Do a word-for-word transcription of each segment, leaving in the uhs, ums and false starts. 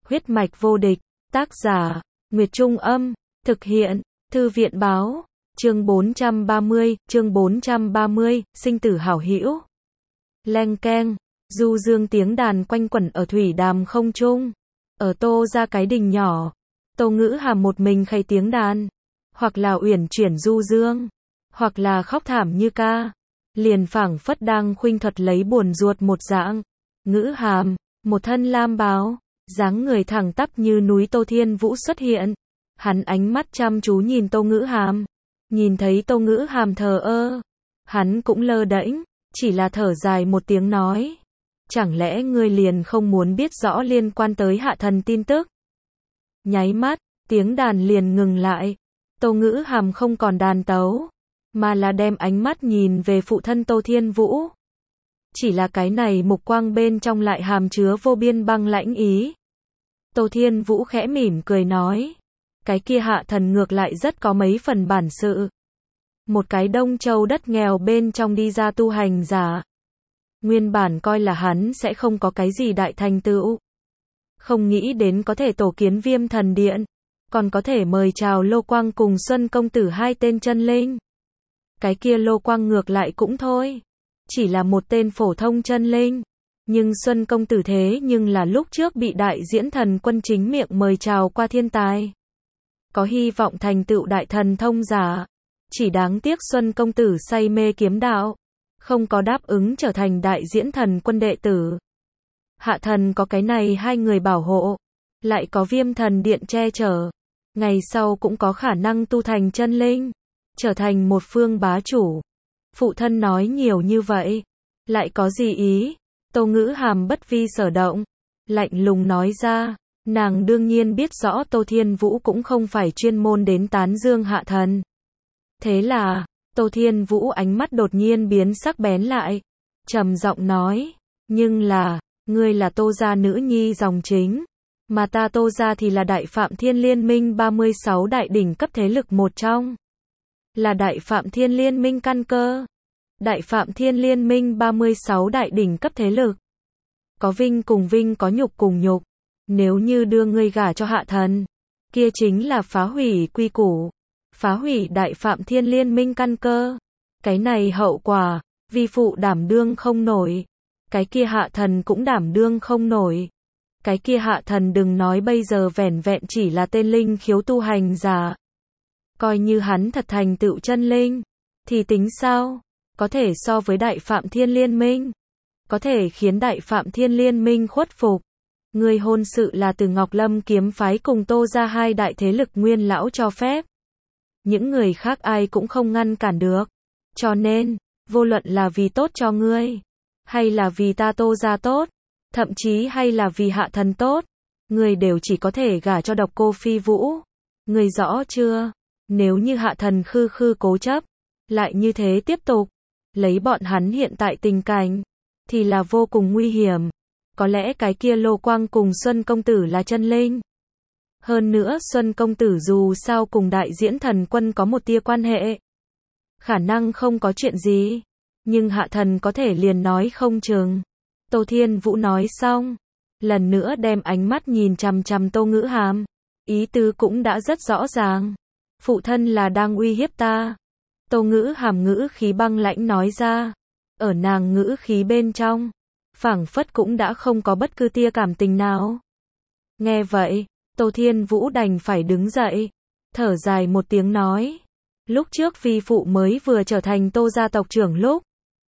Huyết mạch vô địch, tác giả, Nguyệt Trung Âm, thực hiện, Thư viện Báo, chương bốn trăm ba mươi, chương bốn trăm ba mươi, sinh tử hảo hữu. Leng keng, du dương tiếng đàn quanh quẩn ở thủy đàm không trung. Ở Tô ra cái đình nhỏ, Tô Ngữ Hàm một mình khay tiếng đàn, hoặc là uyển chuyển du dương, hoặc là khóc thảm như ca, liền phảng phất đang khuynh thuật lấy buồn ruột một dạng. Ngữ Hàm, một thân lam bào, dáng người thẳng tắp như núi Tô Thiên Vũ xuất hiện. Hắn ánh mắt chăm chú nhìn Tô Ngữ Hàm, nhìn thấy Tô Ngữ Hàm thờ ơ, hắn cũng lơ đễnh, chỉ là thở dài một tiếng nói: chẳng lẽ ngươi liền không muốn biết rõ liên quan tới Hạ Thần tin tức? Nháy mắt, tiếng đàn liền ngừng lại. Tô Ngữ Hàm không còn đàn tấu, mà là đem ánh mắt nhìn về phụ thân Tô Thiên Vũ. Chỉ là cái này mục quang bên trong lại hàm chứa vô biên băng lãnh ý. Tô Thiên Vũ khẽ mỉm cười nói: cái kia Hạ Thần ngược lại rất có mấy phần bản sự. Một cái Đông Châu đất nghèo bên trong đi ra tu hành giả. Nguyên bản coi là hắn sẽ không có cái gì đại thành tựu. Không nghĩ đến có thể tổ kiến Viêm Thần Điện, còn có thể mời chào Lô Quang cùng Xuân Công Tử hai tên chân linh. Cái kia Lô Quang ngược lại cũng thôi, chỉ là một tên phổ thông chân linh. Nhưng Xuân Công Tử thế nhưng là lúc trước bị Đại Diễn Thần Quân chính miệng mời chào qua thiên tài, có hy vọng thành tựu đại thần thông giả. Chỉ đáng tiếc Xuân Công Tử say mê kiếm đạo, không có đáp ứng trở thành Đại Diễn Thần Quân đệ tử. Hạ Thần có cái này hai người bảo hộ, lại có Viêm Thần Điện che chở, ngày sau cũng có khả năng tu thành chân linh, trở thành một phương bá chủ. Phụ thân nói nhiều như vậy, lại có gì ý? Tô Ngữ Hàm bất vi sở động, lạnh lùng nói ra. Nàng đương nhiên biết rõ Tô Thiên Vũ cũng không phải chuyên môn đến tán dương Hạ Thần. Thế là, Tô Thiên Vũ ánh mắt đột nhiên biến sắc bén lại, trầm giọng nói: nhưng là, ngươi là Tô gia nữ nhi dòng chính, mà ta Tô gia thì là Đại Phạm Thiên Liên Minh ba mươi sáu đại đỉnh cấp thế lực một trong, là Đại Phạm Thiên Liên Minh căn cơ. Đại Phạm Thiên Liên Minh ba mươi sáu đại đỉnh cấp thế lực, có vinh cùng vinh, có nhục cùng nhục. Nếu như đưa ngươi gả cho Hạ Thần, kia chính là phá hủy quy củ, phá hủy Đại Phạm Thiên Liên Minh căn cơ. Cái này hậu quả, vi phụ đảm đương không nổi, cái kia Hạ Thần cũng đảm đương không nổi. Cái kia Hạ Thần đừng nói bây giờ vẻn vẹn chỉ là tên linh khiếu tu hành giả, coi như hắn thật thành tựu chân linh, thì tính sao? Có thể so với Đại Phạm Thiên Liên Minh, có thể khiến Đại Phạm Thiên Liên Minh khuất phục. Người hôn sự là từ Ngọc Lâm kiếm phái cùng Tô ra hai đại thế lực nguyên lão cho phép. Những người khác ai cũng không ngăn cản được. Cho nên, vô luận là vì tốt cho ngươi, hay là vì ta Tô ra tốt, thậm chí hay là vì Hạ Thần tốt, ngươi đều chỉ có thể gả cho Độc Cô Phi Vũ. Ngươi rõ chưa? Nếu như Hạ Thần khư khư cố chấp, lại như thế tiếp tục, lấy bọn hắn hiện tại tình cảnh, thì là vô cùng nguy hiểm. Có lẽ cái kia Lô Quang cùng Xuân Công Tử là chân linh. Hơn nữa Xuân Công Tử dù sao cùng Đại Diễn Thần Quân có một tia quan hệ, khả năng không có chuyện gì, nhưng Hạ Thần có thể liền nói không chừng. Tô Thiên Vũ nói xong, lần nữa đem ánh mắt nhìn chằm chằm Tô Ngữ Hàm, ý tứ cũng đã rất rõ ràng. Phụ thân là đang uy hiếp ta. Tô Ngữ Hàm ngữ khí băng lãnh nói ra, ở nàng ngữ khí bên trong, phảng phất cũng đã không có bất cứ tia cảm tình nào. Nghe vậy, Tô Thiên Vũ đành phải đứng dậy, thở dài một tiếng nói: lúc trước vi phụ mới vừa trở thành Tô gia tộc trưởng lúc,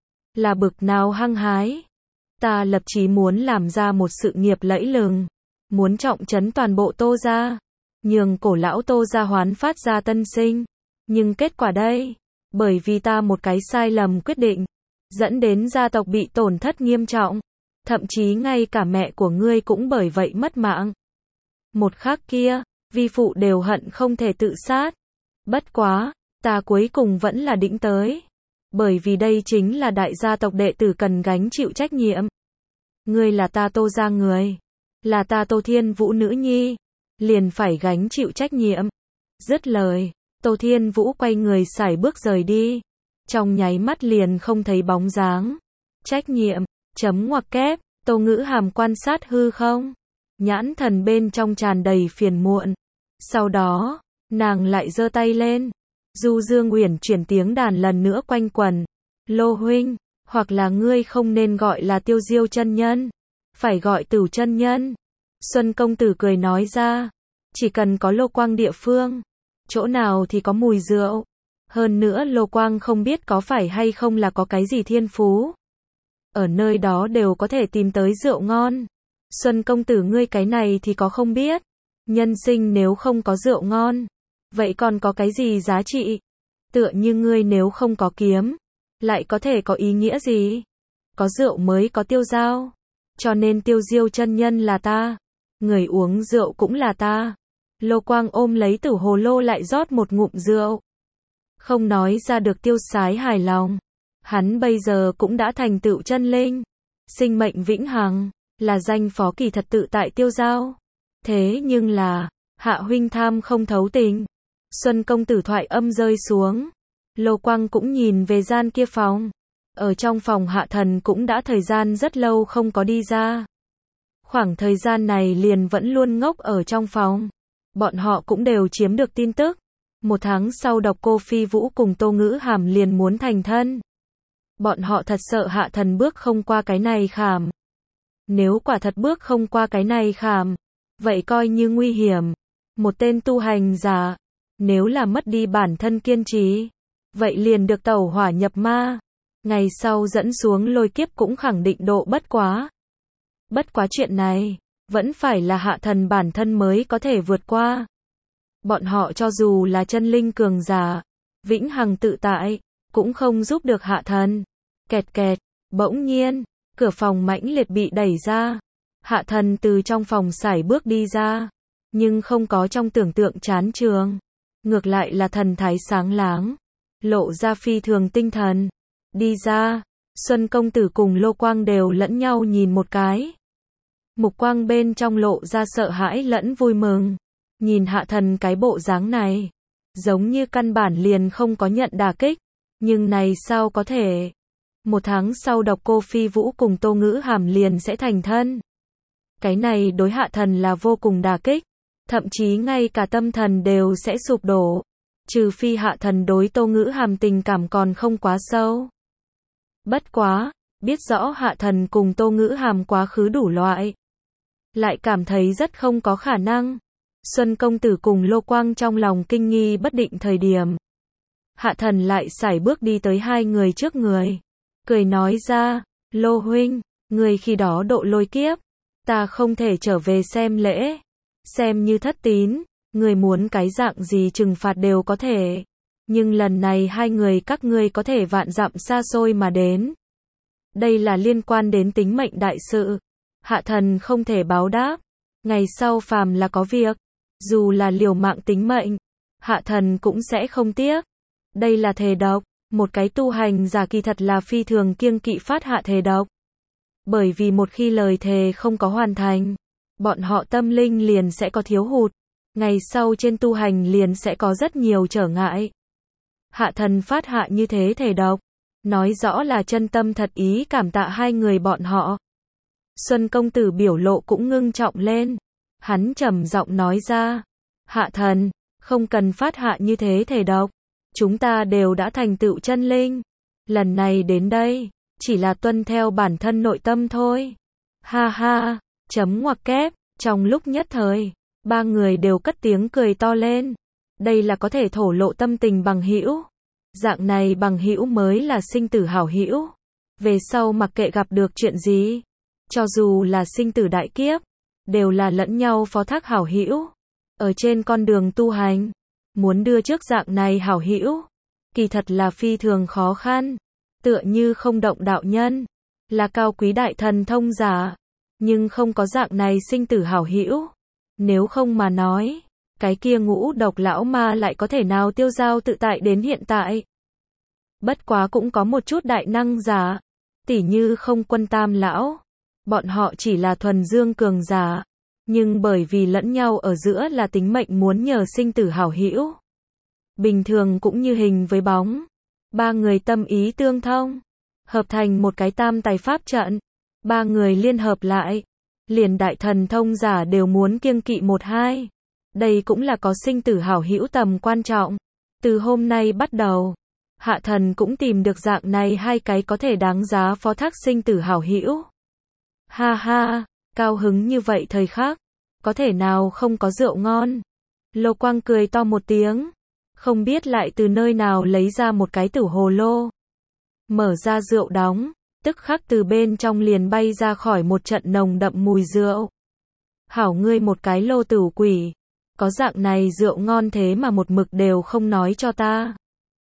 là bực nào hăng hái. Ta lập chí muốn làm ra một sự nghiệp lẫy lừng, muốn trọng trấn toàn bộ Tô gia, nhường cổ lão Tô gia hoán phát ra tân sinh. Nhưng kết quả đây, bởi vì ta một cái sai lầm quyết định, dẫn đến gia tộc bị tổn thất nghiêm trọng, thậm chí ngay cả mẹ của ngươi cũng bởi vậy mất mạng. Một khắc kia, vi phụ đều hận không thể tự sát. Bất quá, ta cuối cùng vẫn là đĩnh tới, bởi vì đây chính là đại gia tộc đệ tử cần gánh chịu trách nhiệm. Ngươi là ta Tô gia người, là ta Tô Thiên Vũ nữ nhi, liền phải gánh chịu trách nhiệm. Dứt lời, Tô Thiên Vũ quay người sải bước rời đi, trong nháy mắt liền không thấy bóng dáng. Trách nhiệm, chấm ngoặc kép. Tô Ngữ Hàm quan sát hư không, nhãn thần bên trong tràn đầy phiền muộn. Sau đó, nàng lại giơ tay lên. Du Dương uyển chuyển tiếng đàn lần nữa quanh quẩn. Lô huynh, hoặc là ngươi không nên gọi là Tiêu Diêu chân nhân, phải gọi Tửu chân nhân. Xuân công tử cười nói ra, chỉ cần có lô quang địa phương, chỗ nào thì có mùi rượu. Hơn nữa lô quang không biết có phải hay không là có cái gì thiên phú. Ở nơi đó đều có thể tìm tới rượu ngon. Xuân công tử ngươi cái này thì có không biết. Nhân sinh nếu không có rượu ngon, vậy còn có cái gì giá trị? Tựa như ngươi nếu không có kiếm, lại có thể có ý nghĩa gì? Có rượu mới có tiêu dao. Cho nên Tiêu Diêu chân nhân là ta, người uống rượu cũng là ta. Lô quang ôm lấy tử hồ lô lại rót một ngụm rượu. Không nói ra được tiêu sái hài lòng. Hắn bây giờ cũng đã thành tựu chân linh. Sinh mệnh vĩnh hằng, là danh phó kỳ thật tự tại tiêu dao. Thế nhưng là, Hạ huynh tham không thấu tình. Xuân công tử thoại âm rơi xuống. Lô quang cũng nhìn về gian kia phòng. Ở trong phòng Hạ thần cũng đã thời gian rất lâu không có đi ra. Khoảng thời gian này liền vẫn luôn ngốc ở trong phòng. Bọn họ cũng đều chiếm được tin tức. Một tháng sau Độc Cô Phi Vũ cùng Tô Ngữ Hàm liền muốn thành thân. Bọn họ thật sợ Hạ thần bước không qua cái này khảm. Nếu quả thật bước không qua cái này khảm, vậy coi như nguy hiểm. Một tên tu hành giả, nếu là mất đi bản thân kiên trì, vậy liền được tẩu hỏa nhập ma. Ngày sau dẫn xuống lôi kiếp cũng khẳng định độ bất quá. Bất quá chuyện này, vẫn phải là Hạ thần bản thân mới có thể vượt qua. Bọn họ cho dù là chân linh cường giả, vĩnh hằng tự tại, cũng không giúp được Hạ thần. Kẹt kẹt, bỗng nhiên, cửa phòng mãnh liệt bị đẩy ra. Hạ thần từ trong phòng sải bước đi ra, nhưng không có trong tưởng tượng chán trường. Ngược lại là thần thái sáng láng, lộ ra phi thường tinh thần. Đi ra, Xuân công tử cùng Lô quang đều lẫn nhau nhìn một cái. Mục quang bên trong lộ ra sợ hãi lẫn vui mừng. Nhìn Hạ thần cái bộ dáng này, giống như căn bản liền không có nhận đả kích. Nhưng này sao có thể? Một tháng sau Độc Cô Phi Vũ cùng Tô Ngữ Hàm liền sẽ thành thân. Cái này đối Hạ thần là vô cùng đả kích. Thậm chí ngay cả tâm thần đều sẽ sụp đổ. Trừ phi Hạ thần đối Tô Ngữ Hàm tình cảm còn không quá sâu. Bất quá, biết rõ Hạ thần cùng Tô Ngữ Hàm quá khứ đủ loại, lại cảm thấy rất không có khả năng. Xuân công tử cùng Lô quang trong lòng kinh nghi bất định thời điểm, Hạ thần lại sải bước đi tới hai người trước người, cười nói ra, Lô huynh, người khi đó độ lôi kiếp, ta không thể trở về xem lễ, xem như thất tín, người muốn cái dạng gì trừng phạt đều có thể, nhưng lần này hai người các ngươi có thể vạn dặm xa xôi mà đến. Đây là liên quan đến tính mệnh đại sự, Hạ thần không thể báo đáp, ngày sau phàm là có việc, dù là liều mạng tính mệnh, Hạ thần cũng sẽ không tiếc. Đây là thề độc, một cái tu hành giả kỳ thật là phi thường kiêng kỵ phát hạ thề độc. Bởi vì một khi lời thề không có hoàn thành, bọn họ tâm linh liền sẽ có thiếu hụt, ngày sau trên tu hành liền sẽ có rất nhiều trở ngại. Hạ thần phát hạ như thế thề độc, nói rõ là chân tâm thật ý cảm tạ hai người bọn họ. Xuân công tử biểu lộ cũng ngưng trọng lên, hắn trầm giọng nói ra, Hạ thần, không cần phát hạ như thế thề độc, chúng ta đều đã thành tựu chân linh, lần này đến đây, chỉ là tuân theo bản thân nội tâm thôi. Ha ha, chấm ngoặc kép, trong lúc nhất thời, ba người đều cất tiếng cười to lên. Đây là có thể thổ lộ tâm tình bằng hữu. Dạng này bằng hữu mới là sinh tử hảo hữu. Về sau mặc kệ gặp được chuyện gì, cho dù là sinh tử đại kiếp, đều là lẫn nhau phó thác hảo hữu. Ở trên con đường tu hành, muốn đưa trước dạng này hảo hữu, kỳ thật là phi thường khó khăn. Tựa như không động đạo nhân, là cao quý đại thần thông giả, nhưng không có dạng này sinh tử hảo hữu. Nếu không mà nói, cái kia ngũ độc lão ma lại có thể nào tiêu dao tự tại đến hiện tại. Bất quá cũng có một chút đại năng giả, tỉ như Không Quân Tam lão, bọn họ chỉ là thuần dương cường giả, nhưng bởi vì lẫn nhau ở giữa là tính mệnh muốn nhờ sinh tử hảo hữu. Bình thường cũng như hình với bóng, ba người tâm ý tương thông, hợp thành một cái tam tài pháp trận, ba người liên hợp lại, liền đại thần thông giả đều muốn kiêng kỵ một hai. Đây cũng là có sinh tử hảo hữu tầm quan trọng. Từ hôm nay bắt đầu, hạ thần cũng tìm được dạng này hai cái có thể đáng giá phó thác sinh tử hảo hữu. Ha ha, cao hứng như vậy thời khắc, có thể nào không có rượu ngon. Lô Quang cười to một tiếng, không biết lại từ nơi nào lấy ra một cái tử hồ lô. Mở ra rượu đóng, tức khắc từ bên trong liền bay ra khỏi một trận nồng đậm mùi rượu. Hảo ngươi một cái lô tử quỷ, có dạng này rượu ngon thế mà một mực đều không nói cho ta.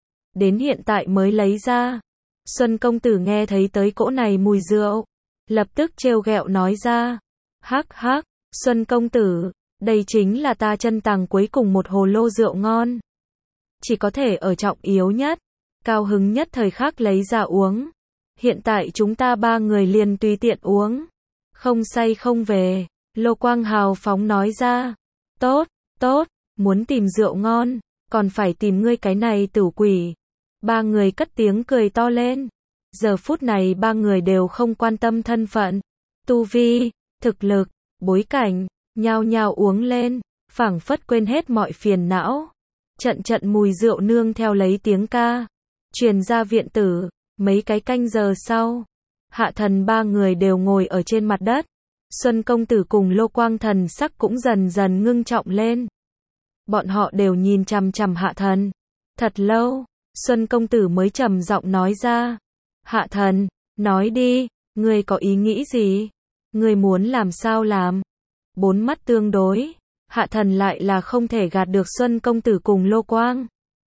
Đến hiện tại mới lấy ra. Xuân công tử nghe thấy tới cỗ này mùi rượu, lập tức trêu ghẹo nói ra. Hắc hắc, Xuân công tử, đây chính là ta chân tàng cuối cùng một hồ lô rượu ngon. Chỉ có thể ở trọng yếu nhất, cao hứng nhất thời khắc lấy ra uống. Hiện tại chúng ta ba người liền tùy tiện uống. Không say không về. Lô Quang hào phóng nói ra. Tốt, tốt, muốn tìm rượu ngon, còn phải tìm ngươi cái này tử quỷ. Ba người cất tiếng cười to lên. Giờ phút này ba người đều không quan tâm thân phận, tu vi, thực lực, bối cảnh, nhao nhao uống lên, phảng phất quên hết mọi phiền não. Trận trận mùi rượu nương theo lấy tiếng ca, truyền ra viện tử. Mấy cái canh giờ sau, hạ thần ba người đều ngồi ở trên mặt đất. Xuân công tử cùng Lô Quang thần sắc cũng dần dần ngưng trọng lên. Bọn họ đều nhìn chằm chằm hạ thần. Thật lâu, Xuân công tử mới trầm giọng nói ra. Hạ thần, nói đi, ngươi có ý nghĩ gì? Ngươi muốn làm sao làm? Bốn mắt tương đối, hạ thần lại là không thể gạt được Xuân công tử cùng Lô Quang.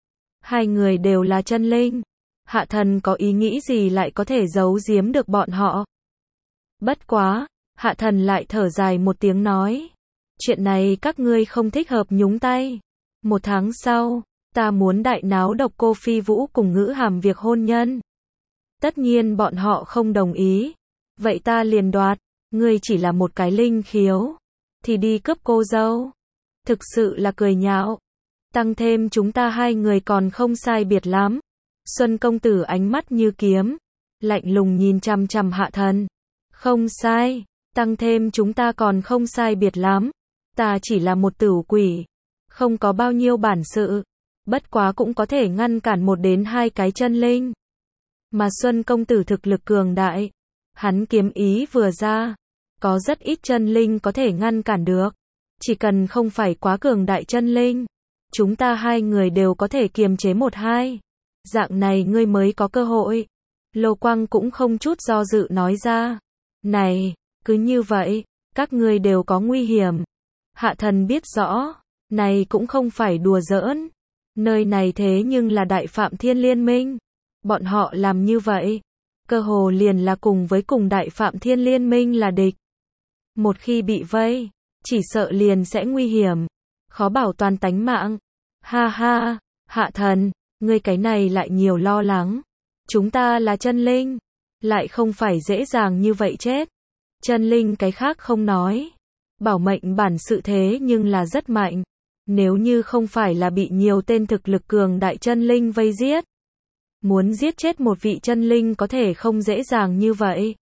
Hai người đều là chân linh. Hạ thần có ý nghĩ gì lại có thể giấu giếm được bọn họ? Bất quá, hạ thần lại thở dài một tiếng nói. Chuyện này các ngươi không thích hợp nhúng tay. Một tháng sau, ta muốn đại náo độc cô Phi Vũ cùng Ngữ Hàm việc hôn nhân. Tất nhiên bọn họ không đồng ý. Vậy ta liền đoạt, ngươi chỉ là một cái linh khiếu, thì đi cướp cô dâu. Thực sự là cười nhạo. Tăng thêm chúng ta hai người còn không sai biệt lắm. Xuân công tử ánh mắt như kiếm, lạnh lùng nhìn chằm chằm hạ thần. Không sai, tăng thêm chúng ta còn không sai biệt lắm. Ta chỉ là một tử quỷ, không có bao nhiêu bản sự, bất quá cũng có thể ngăn cản một đến hai cái chân linh. Mà Xuân công tử thực lực cường đại, hắn kiếm ý vừa ra, có rất ít chân linh có thể ngăn cản được. Chỉ cần không phải quá cường đại chân linh, chúng ta hai người đều có thể kiềm chế một hai. Dạng này ngươi mới có cơ hội. Lô Quang cũng không chút do dự nói ra. Này, cứ như vậy, các ngươi đều có nguy hiểm. Hạ thần biết rõ, này cũng không phải đùa giỡn. Nơi này thế nhưng là Đại Phạm Thiên Liên Minh. Bọn họ làm như vậy, cơ hồ liền là cùng với cùng Đại Phạm Thiên Liên Minh là địch. Một khi bị vây, chỉ sợ liền sẽ nguy hiểm, khó bảo toàn tánh mạng. Ha ha, hạ thần, ngươi cái này lại nhiều lo lắng. Chúng ta là chân linh, lại không phải dễ dàng như vậy chết. Chân linh cái khác không nói, bảo mệnh bản sự thế nhưng là rất mạnh. Nếu như không phải là bị nhiều tên thực lực cường đại chân linh vây giết, muốn giết chết một vị chân linh có thể không dễ dàng như vậy.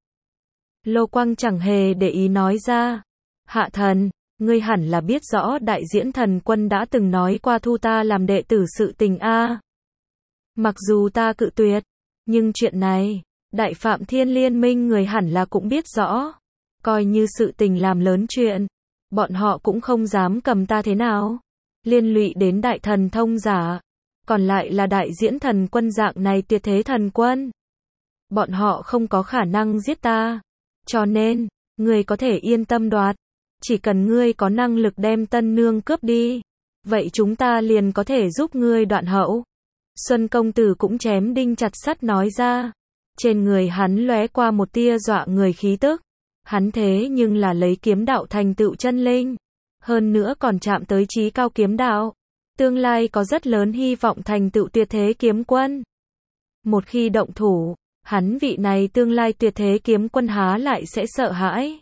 Lô Quang chẳng hề để ý nói ra. Hạ thần, ngươi hẳn là biết rõ Đại Diễn Thần Quân đã từng nói qua thu ta làm đệ tử sự tình a. Mặc dù ta cự tuyệt, nhưng chuyện này, Đại Phạm Thiên Liên Minh người hẳn là cũng biết rõ. Coi như sự tình làm lớn chuyện, bọn họ cũng không dám cầm ta thế nào. Liên lụy đến đại thần thông giả, còn lại là Đại Diễn Thần Quân dạng này tuyệt thế thần quân. Bọn họ không có khả năng giết ta. Cho nên, ngươi có thể yên tâm đoạt. Chỉ cần ngươi có năng lực đem tân nương cướp đi, vậy chúng ta liền có thể giúp ngươi đoạn hậu. Xuân công tử cũng chém đinh chặt sắt nói ra. Trên người hắn lóe qua một tia dọa người khí tức. Hắn thế nhưng là lấy kiếm đạo thành tựu chân linh. Hơn nữa còn chạm tới chí cao kiếm đạo. Tương lai có rất lớn hy vọng thành tựu tuyệt thế kiếm quân. Một khi động thủ, hắn vị này tương lai tuyệt thế kiếm quân há lại sẽ sợ hãi.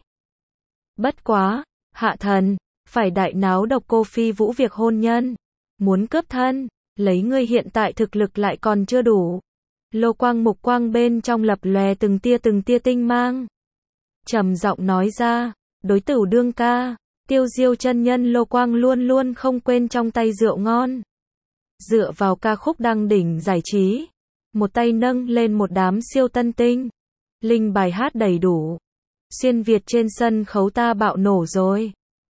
Bất quá, hạ thần, phải đại náo độc cô Phi Vũ việc hôn nhân. Muốn cướp thân, lấy ngươi hiện tại thực lực lại còn chưa đủ. Lô Quang mục quang bên trong lập lòe từng tia từng tia tinh mang. Trầm giọng nói ra, Đối tửu đương ca, Tiêu Diêu chân nhân Lô Quang luôn luôn không quên trong tay rượu ngon. Dựa vào ca khúc đăng đỉnh giải trí, một tay nâng lên một đám siêu tân tinh. Linh bài hát đầy đủ. Xuyên Việt trên sân khấu ta bạo nổ rồi.